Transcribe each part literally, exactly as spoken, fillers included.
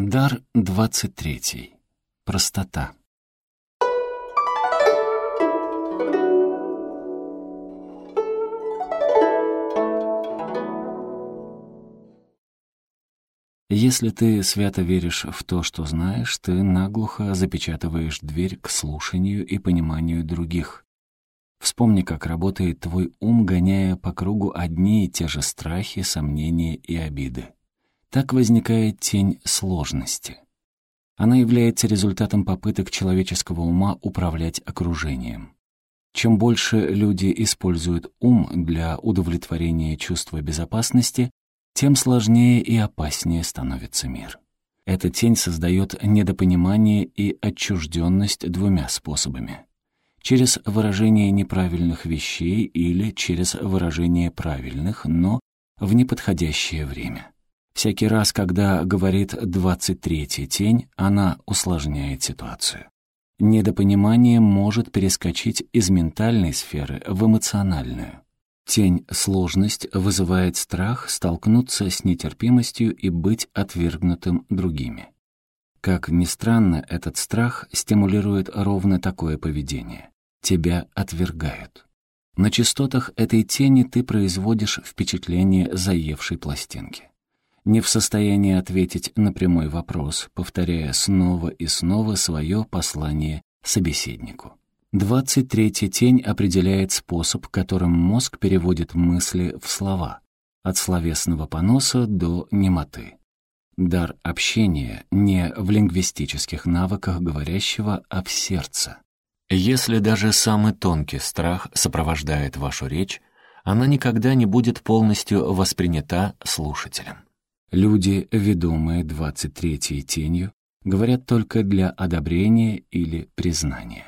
Дар двадцать третий. Простота. Если ты свято веришь в то, что знаешь, ты наглухо запечатываешь дверь к слушанию и пониманию других. Вспомни, как работает твой ум, гоняя по кругу одни и те же страхи, сомнения и обиды. Так возникает тень сложности. Она является результатом попыток человеческого ума управлять окружением. Чем больше люди используют ум для удовлетворения чувства безопасности, тем сложнее и опаснее становится мир. Эта тень создает недопонимание и отчужденность двумя способами. Через выражение неправильных вещей или через выражение правильных, но в неподходящее время. Всякий раз, когда говорит двадцать третья тень, она усложняет ситуацию. Недопонимание может перескочить из ментальной сферы в эмоциональную. Тень сложность вызывает страх столкнуться с нетерпимостью и быть отвергнутым другими. Как ни странно, этот страх стимулирует ровно такое поведение. Тебя отвергают. На частотах этой тени ты производишь впечатление заевшей пластинки. Не в состоянии ответить на прямой вопрос, повторяя снова и снова свое послание собеседнику. Двадцать третья тень определяет способ, которым мозг переводит мысли в слова, от словесного поноса до немоты. Дар общения не в лингвистических навыках говорящего, а в сердце. Если даже самый тонкий страх сопровождает вашу речь, она никогда не будет полностью воспринята слушателем. Люди, ведомые двадцать третьей тенью, говорят только для одобрения или признания.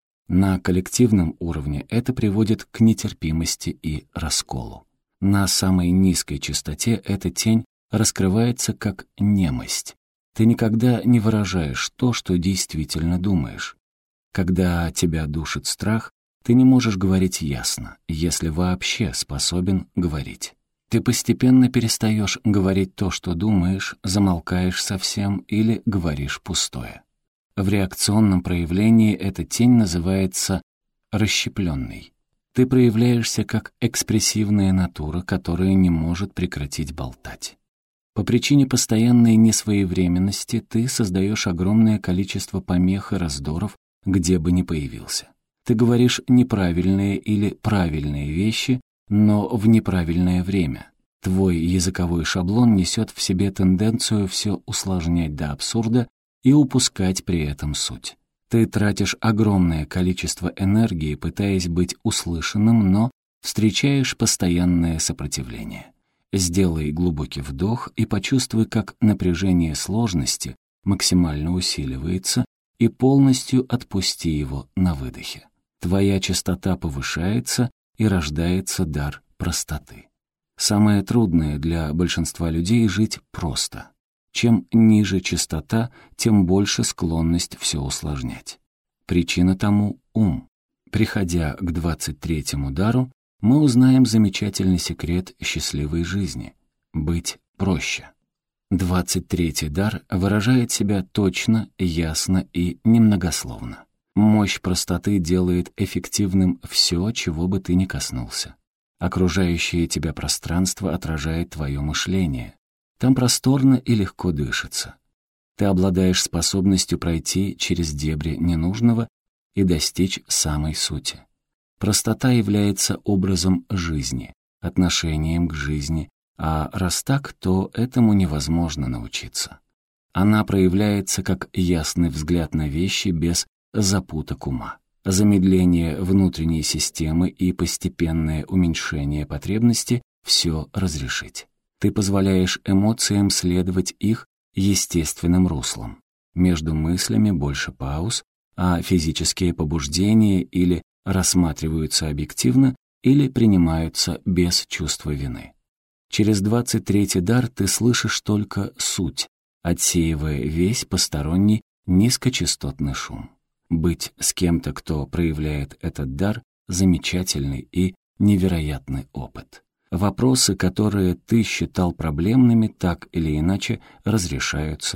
На коллективном уровне это приводит к нетерпимости и расколу. На самой низкой частоте эта тень раскрывается как немость. Ты никогда не выражаешь то, что действительно думаешь. Когда тебя душит страх, ты не можешь говорить ясно, если вообще способен говорить. Ты постепенно перестаешь говорить то, что думаешь, замолкаешь совсем или говоришь пустое. В реакционном проявлении эта тень называется расщепленной. Ты проявляешься как экспрессивная натура, которая не может прекратить болтать. По причине постоянной несвоевременности ты создаешь огромное количество помех и раздоров, где бы ни появился. Ты говоришь неправильные или правильные вещи, но в неправильное время. Твой языковой шаблон несет в себе тенденцию все усложнять до абсурда и упускать при этом суть. Ты тратишь огромное количество энергии, пытаясь быть услышанным, но встречаешь постоянное сопротивление. Сделай глубокий вдох и почувствуй, как напряжение сложности максимально усиливается, и полностью отпусти его на выдохе. Твоя частота повышается, и рождается дар простоты. Самое трудное для большинства людей — жить просто. Чем ниже частота, тем больше склонность все усложнять. Причина тому — ум. Приходя к двадцать третьему дару, мы узнаем замечательный секрет счастливой жизни — быть проще. Двадцать третий дар выражает себя точно, ясно и немногословно. Мощь простоты делает эффективным все, чего бы ты ни коснулся. Окружающее тебя пространство отражает твое мышление. Там просторно и легко дышится. Ты обладаешь способностью пройти через дебри ненужного и достичь самой сути. Простота является образом жизни, отношением к жизни, а раз так, то этому невозможно научиться. Она проявляется как ясный взгляд на вещи без запуток ума. Замедление внутренней системы и постепенное уменьшение потребности все разрешить. Ты позволяешь эмоциям следовать их естественным руслом. Между мыслями больше пауз, а физические побуждения или рассматриваются объективно, или принимаются без чувства вины. Через двадцать третий дар ты слышишь только суть, отсеивая весь посторонний низкочастотный шум. Быть с кем-то, кто проявляет этот дар, замечательный и невероятный опыт. Вопросы, которые ты считал проблемными, так или иначе разрешаются.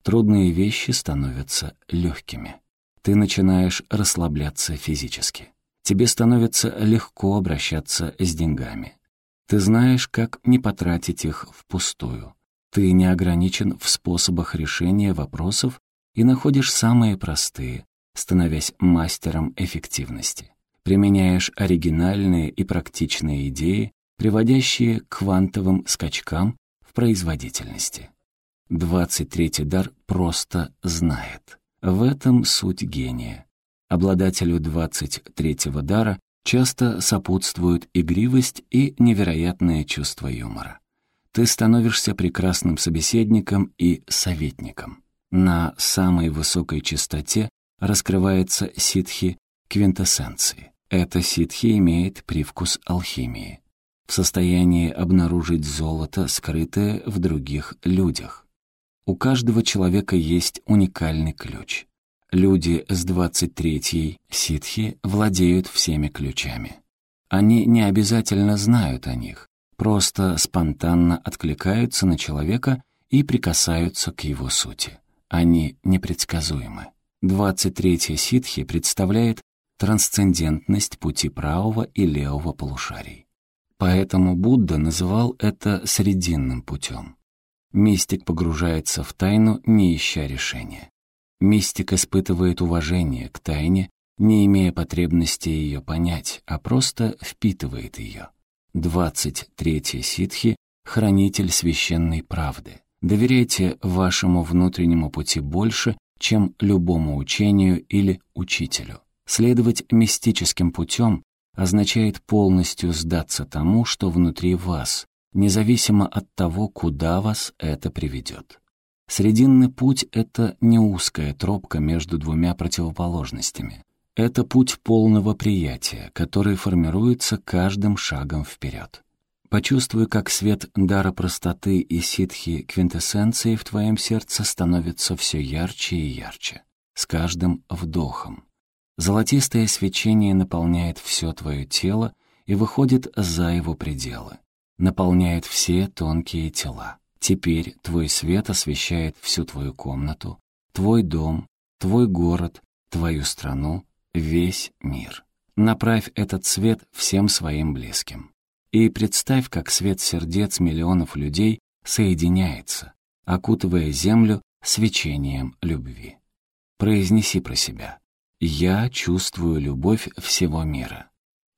трудные вещи становятся легкими. Ты начинаешь расслабляться физически. Тебе становится легко обращаться с деньгами. Ты знаешь, как не потратить их впустую. Ты не ограничен в способах решения вопросов и находишь самые простые, становясь мастером эффективности. Применяешь оригинальные и практичные идеи, приводящие к квантовым скачкам в производительности. Двадцать третий дар просто знает. В этом суть гения. Обладателю двадцать третьего дара часто сопутствуют игривость и невероятное чувство юмора. Ты становишься прекрасным собеседником и советником. На самой высокой частоте раскрывается ситхи квинтэссенции. Эта ситхи имеет привкус алхимии. В состоянии обнаружить золото, скрытое в других людях. У каждого человека есть уникальный ключ. Люди с двадцать третьей ситхи владеют всеми ключами. Они не обязательно знают о них, просто спонтанно откликаются на человека и прикасаются к его сути. Они непредсказуемы. двадцать третья ситхи представляет трансцендентность пути правого и левого полушарий. Поэтому Будда называл это срединным путем. Мистик погружается в тайну, не ища решения. Мистик испытывает уважение к тайне, не имея потребности ее понять, а просто впитывает ее. Двадцать третья ситхи — хранитель священной правды. Доверяйте вашему внутреннему пути больше, чем любому учению или учителю. Следовать мистическим путем означает полностью сдаться тому, что внутри вас, независимо от того, куда вас это приведет. Срединный путь — это не узкая тропка между двумя противоположностями. Это путь полного приятия, который формируется каждым шагом вперед. Почувствуй, как свет дара простоты и ситхи квинтэссенции в твоем сердце становится все ярче и ярче, с каждым вдохом. Золотистое свечение наполняет все твое тело и выходит за его пределы, наполняет все тонкие тела. Теперь твой свет освещает всю твою комнату, твой дом, твой город, твою страну, весь мир. Направь этот свет всем своим близким. И представь, как свет сердец миллионов людей соединяется, окутывая землю свечением любви. Произнеси про себя: «Я чувствую любовь всего мира.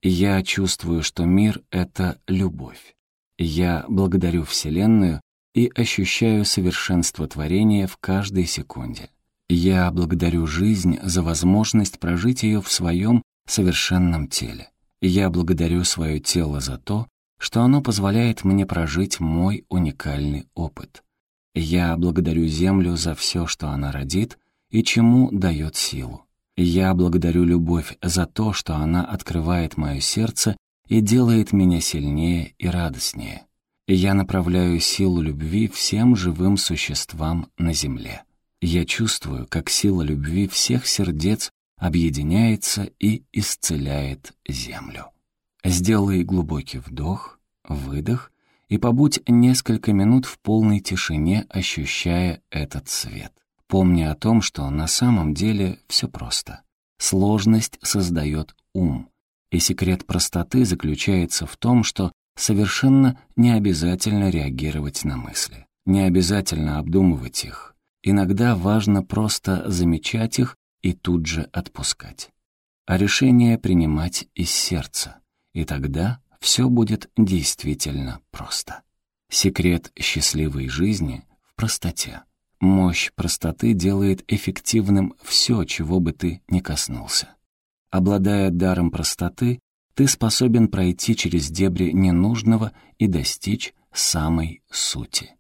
Я чувствую, что мир — это любовь. Я благодарю Вселенную и ощущаю совершенство творения в каждой секунде. Я благодарю жизнь за возможность прожить ее в своем совершенном теле. Я благодарю свое тело за то, что оно позволяет мне прожить мой уникальный опыт. Я благодарю Землю за все, что она родит и чему дает силу. Я благодарю любовь за то, что она открывает мое сердце и делает меня сильнее и радостнее. Я направляю силу любви всем живым существам на Земле. Я чувствую, как сила любви всех сердец объединяется и исцеляет Землю». Сделай глубокий вдох, выдох и побудь несколько минут в полной тишине, ощущая этот свет. Помни о том, что на самом деле все просто. Сложность создает ум, и секрет простоты заключается в том, что совершенно не обязательно реагировать на мысли, не обязательно обдумывать их. Иногда важно просто замечать их и тут же отпускать. А решение принимать из сердца, и тогда все будет действительно просто. Секрет счастливой жизни в простоте. Мощь простоты делает эффективным все, чего бы ты ни коснулся. Обладая даром простоты, ты способен пройти через дебри ненужного и достичь самой сути.